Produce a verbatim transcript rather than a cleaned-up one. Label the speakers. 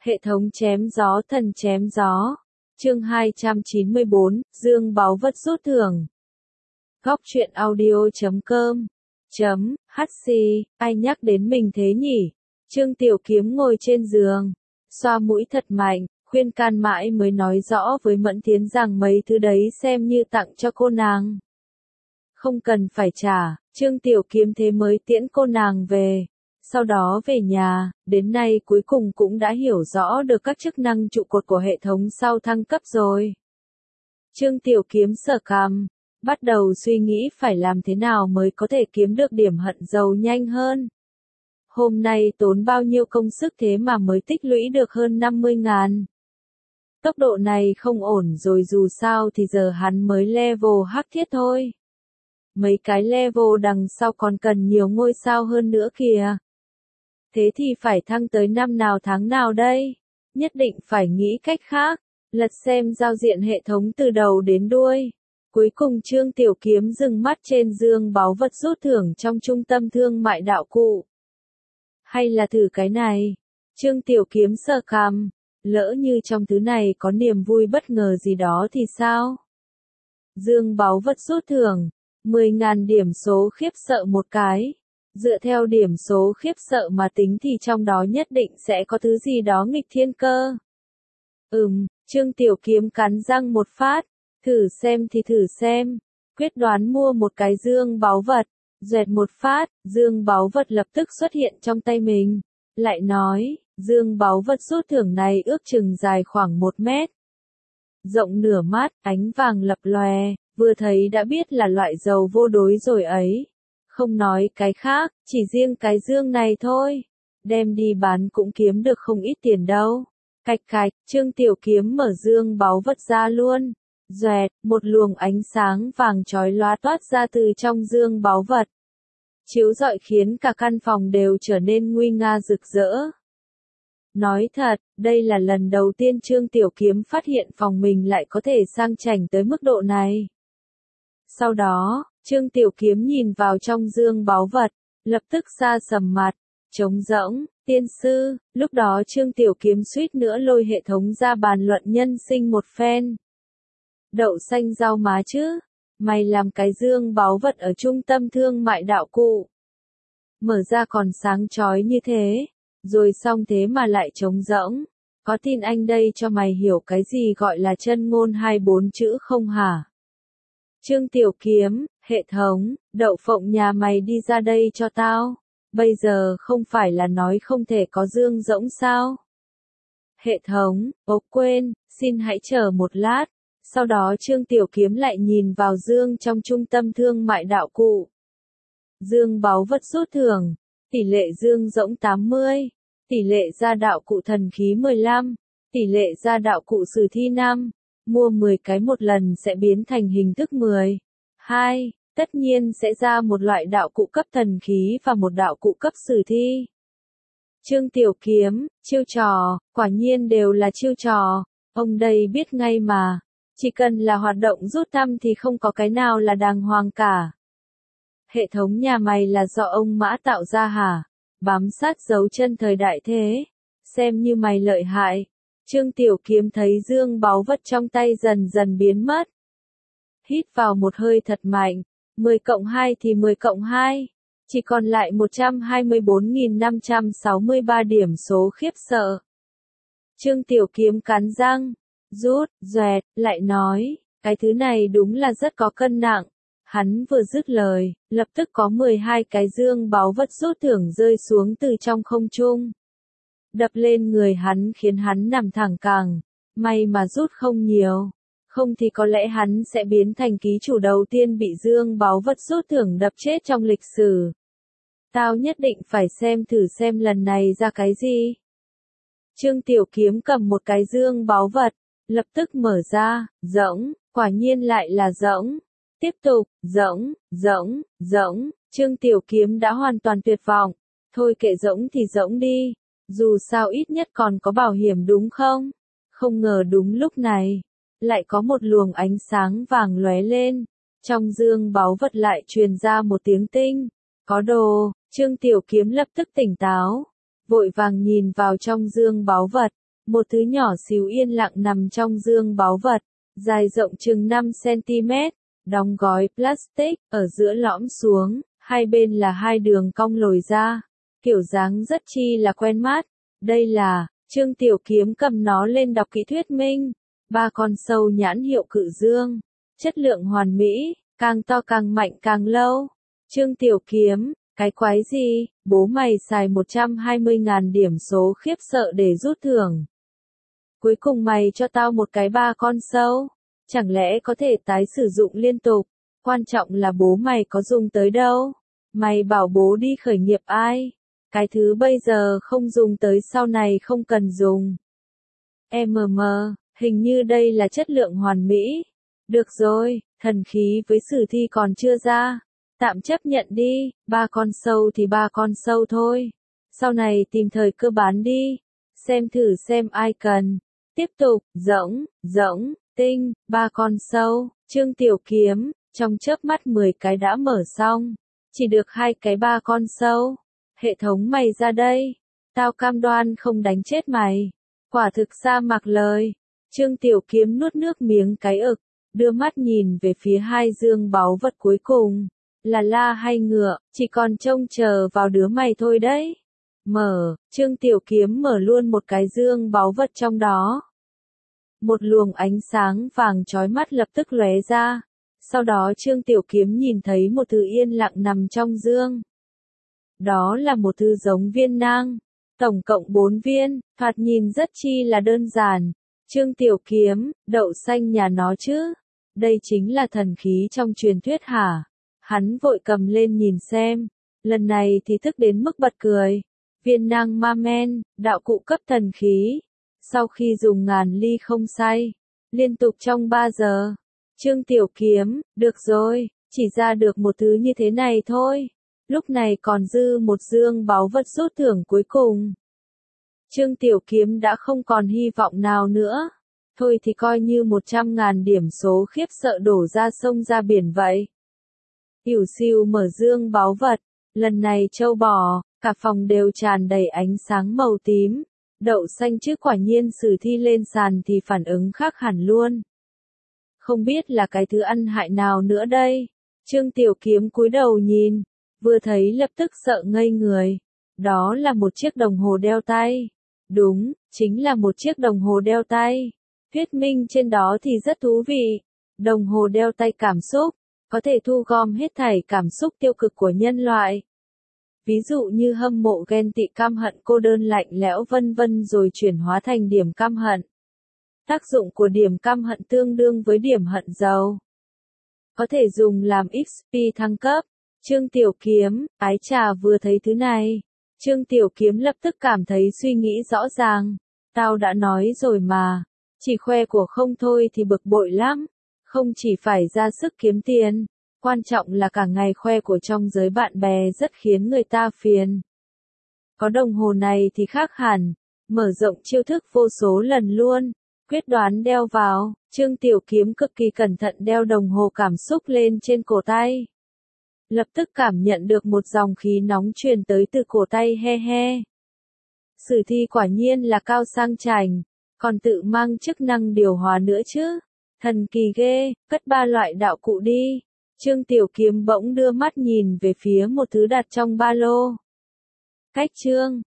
Speaker 1: Hệ thống chém gió thần chém gió. Chương hai trăm chín mươi bốn, Dương báu vật rút thưởng. Góc truyện audio chấm com chấm hc, ai nhắc đến mình thế nhỉ? Trương Tiểu Kiếm ngồi trên giường, xoa mũi thật mạnh, khuyên can mãi mới nói rõ với Mẫn Thiến rằng mấy thứ đấy xem như tặng cho cô nàng. Không cần phải trả, Trương Tiểu Kiếm thế mới tiễn cô nàng về. Sau đó về nhà, đến nay cuối cùng cũng đã hiểu rõ được các chức năng trụ cột của hệ thống sau thăng cấp rồi. Trương Tiểu Kiếm sờ cằm, bắt đầu suy nghĩ phải làm thế nào mới có thể kiếm được điểm hận giàu nhanh hơn. Hôm nay tốn bao nhiêu công sức thế mà mới tích lũy được hơn năm mươi ngàn. Tốc độ này không ổn rồi, dù sao thì giờ hắn mới level hắc thiết thôi. Mấy cái level đằng sau còn cần nhiều ngôi sao hơn nữa kìa. Thế thì phải thăng tới năm nào tháng nào đây? Nhất định phải nghĩ cách khác, lật xem giao diện hệ thống từ đầu đến đuôi. Cuối cùng Trương Tiểu Kiếm dừng mắt trên dương báu vật rút thưởng trong trung tâm thương mại đạo cụ. Hay là thử cái này? Trương Tiểu Kiếm sờ cằm, lỡ như trong thứ này có niềm vui bất ngờ gì đó thì sao? Dương báu vật rút thưởng, mười ngàn điểm số khiếp sợ một cái. Dựa theo điểm số khiếp sợ mà tính thì trong đó nhất định sẽ có thứ gì đó nghịch thiên cơ. Ừm, Trương Tiểu Kiếm cắn răng một phát, thử xem thì thử xem, quyết đoán mua một cái dương báu vật, dẹt một phát, dương báu vật lập tức xuất hiện trong tay mình. Lại nói, dương báu vật rút thưởng này ước chừng dài khoảng một mét. Rộng nửa mét, ánh vàng lập lòe, vừa thấy đã biết là loại dầu vô đối rồi ấy. Không nói cái khác, chỉ riêng cái dương này thôi. Đem đi bán cũng kiếm được không ít tiền đâu. Cạch cạch, Trương Tiểu Kiếm mở dương báu vật ra luôn. Doẹt, một luồng ánh sáng vàng chói lóa toát ra từ trong dương báu vật. Chiếu rọi khiến cả căn phòng đều trở nên nguy nga rực rỡ. Nói thật, đây là lần đầu tiên Trương Tiểu Kiếm phát hiện phòng mình lại có thể sang chảnh tới mức độ này. Sau đó, Trương Tiểu Kiếm nhìn vào trong dương báu vật, lập tức sa sầm mặt, trống rỗng, tiên sư, lúc đó Trương Tiểu Kiếm suýt nữa lôi hệ thống ra bàn luận nhân sinh một phen. Đậu xanh rau má chứ, mày làm cái dương báu vật ở trung tâm thương mại đạo cụ. Mở ra còn sáng chói như thế, rồi xong thế mà lại trống rỗng, có tin anh đây cho mày hiểu cái gì gọi là chân ngôn hai bốn chữ không hả? Trương Tiểu Kiếm, hệ thống, đậu phộng nhà mày đi ra đây cho tao. Bây giờ không phải là nói không thể có dương rỗng sao? Hệ thống, ố quên, xin hãy chờ một lát. Sau đó Trương Tiểu Kiếm lại nhìn vào dương trong trung tâm thương mại đạo cụ. Dương báu vật rút thưởng, tỷ lệ dương rỗng tám mươi, tỷ lệ ra đạo cụ thần khí mười lăm, tỷ lệ ra đạo cụ sử thi năm. Mua mười cái một lần sẽ biến thành hình thức mười. hai. Tất nhiên sẽ ra một loại đạo cụ cấp thần khí và một đạo cụ cấp sử thi. Trương Tiểu Kiếm, chiêu trò, quả nhiên đều là chiêu trò. Ông đây biết ngay mà. Chỉ cần là hoạt động rút thăm thì không có cái nào là đàng hoàng cả. Hệ thống nhà mày là do ông Mã tạo ra hả? Bám sát dấu chân thời đại thế. Xem như mày lợi hại. Trương Tiểu Kiếm thấy dương báu vật trong tay dần dần biến mất. Hít vào một hơi thật mạnh, mười cộng hai thì mười cộng hai, chỉ còn lại một trăm hai mươi bốn nghìn năm trăm sáu mươi ba điểm số khiếp sợ. Trương Tiểu Kiếm cắn răng, rút, doẹt, lại nói, cái thứ này đúng là rất có cân nặng. Hắn vừa dứt lời, lập tức có mười hai cái dương báu vật rút thưởng rơi xuống từ trong không trung. Đập lên người hắn khiến hắn nằm thẳng cẳng, may mà rút không nhiều, không thì có lẽ hắn sẽ biến thành ký chủ đầu tiên bị dương báu vật rút thưởng đập chết trong lịch sử. Tao nhất định phải xem thử xem lần này ra cái gì. Trương Tiểu Kiếm cầm một cái dương báu vật, lập tức mở ra, rỗng, quả nhiên lại là rỗng. Tiếp tục, rỗng, rỗng, rỗng, Trương Tiểu Kiếm đã hoàn toàn tuyệt vọng. Thôi kệ rỗng thì rỗng đi. Dù sao ít nhất còn có bảo hiểm đúng không? Không ngờ đúng lúc này, lại có một luồng ánh sáng vàng lóe lên. Trong dương báu vật lại truyền ra một tiếng tinh. Có đồ, Trương Tiểu Kiếm lập tức tỉnh táo. Vội vàng nhìn vào trong dương báu vật. Một thứ nhỏ xíu yên lặng nằm trong dương báu vật, dài rộng chừng năm xăng-ti-mét, đóng gói plastic, ở giữa lõm xuống, hai bên là hai đường cong lồi ra, kiểu dáng rất chi là quen mắt. Đây là, Trương Tiểu Kiếm cầm nó lên đọc kỹ thuyết minh, ba con sâu nhãn hiệu Cự Dương, chất lượng hoàn mỹ, càng to càng mạnh càng lâu. Trương Tiểu Kiếm, cái quái gì, bố mày xài một trăm hai mươi ngàn điểm số khiếp sợ để rút thưởng. Cuối cùng mày cho tao một cái ba con sâu, chẳng lẽ có thể tái sử dụng liên tục, quan trọng là bố mày có dùng tới đâu. Mày bảo bố đi khởi nghiệp ai? Cái thứ bây giờ không dùng tới sau này không cần dùng. em em, hình như đây là chất lượng hoàn mỹ. Được rồi, thần khí với sử thi còn chưa ra. Tạm chấp nhận đi, ba con sâu thì ba con sâu thôi. Sau này tìm thời cơ bán đi. Xem thử xem ai cần. Tiếp tục, rỗng, rỗng, tinh, ba con sâu, Trương Tiểu Kiếm, trong chớp mắt mười cái đã mở xong. Chỉ được hai cái ba con sâu. Hệ thống mày ra đây. Tao cam đoan không đánh chết mày. Quả thực ra mặc lời. Trương Tiểu Kiếm nuốt nước miếng cái ực, đưa mắt nhìn về phía hai dương báu vật cuối cùng. Là la hay ngựa, chỉ còn trông chờ vào đứa mày thôi đấy. Mở, Trương Tiểu Kiếm mở luôn một cái dương báu vật trong đó. Một luồng ánh sáng vàng chói mắt lập tức lóe ra. Sau đó Trương Tiểu Kiếm nhìn thấy một thứ yên lặng nằm trong dương. Đó là một thứ giống viên nang. Tổng cộng bốn viên, thoạt nhìn rất chi là đơn giản. Trương Tiểu Kiếm, đậu xanh nhà nó chứ. Đây chính là thần khí trong truyền thuyết hả? Hắn vội cầm lên nhìn xem. Lần này thì thức đến mức bật cười. Viên nang ma men, đạo cụ cấp thần khí. Sau khi dùng ngàn ly không say. Liên tục trong ba giờ. Trương Tiểu Kiếm, được rồi, chỉ ra được một thứ như thế này thôi. Lúc này còn dư một dương báu vật rút thưởng cuối cùng. Trương Tiểu Kiếm đã không còn hy vọng nào nữa. Thôi thì coi như một trăm ngàn điểm số khiếp sợ đổ ra sông ra biển vậy. Ỉu xìu mở dương báu vật. Lần này châu bò, cả phòng đều tràn đầy ánh sáng màu tím. Đậu xanh chứ quả nhiên sử thi lên sàn thì phản ứng khác hẳn luôn. Không biết là cái thứ ăn hại nào nữa đây. Trương Tiểu Kiếm cúi đầu nhìn. Vừa thấy lập tức sợ ngây người. Đó là một chiếc đồng hồ đeo tay. Đúng, chính là một chiếc đồng hồ đeo tay. Thuyết minh trên đó thì rất thú vị. Đồng hồ đeo tay cảm xúc, có thể thu gom hết thảy cảm xúc tiêu cực của nhân loại. Ví dụ như hâm mộ ghen tị căm hận cô đơn lạnh lẽo vân vân rồi chuyển hóa thành điểm căm hận. Tác dụng của điểm căm hận tương đương với điểm hận giàu. Có thể dùng làm ích pê thăng cấp. Trương Tiểu Kiếm, ái chà vừa thấy thứ này. Trương Tiểu Kiếm lập tức cảm thấy suy nghĩ rõ ràng. Tao đã nói rồi mà. Chỉ khoe của không thôi thì bực bội lắm. Không chỉ phải ra sức kiếm tiền. Quan trọng là cả ngày khoe của trong giới bạn bè rất khiến người ta phiền. Có đồng hồ này thì khác hẳn. Mở rộng chiêu thức vô số lần luôn. Quyết đoán đeo vào. Trương Tiểu Kiếm cực kỳ cẩn thận đeo đồng hồ cảm xúc lên trên cổ tay. Lập tức cảm nhận được một dòng khí nóng truyền tới từ cổ tay he he. Sử thi quả nhiên là cao sang chảnh, còn tự mang chức năng điều hòa nữa chứ. Thần kỳ ghê, cất ba loại đạo cụ đi. Trương Tiểu Kiếm bỗng đưa mắt nhìn về phía một thứ đặt trong ba lô. Cách chương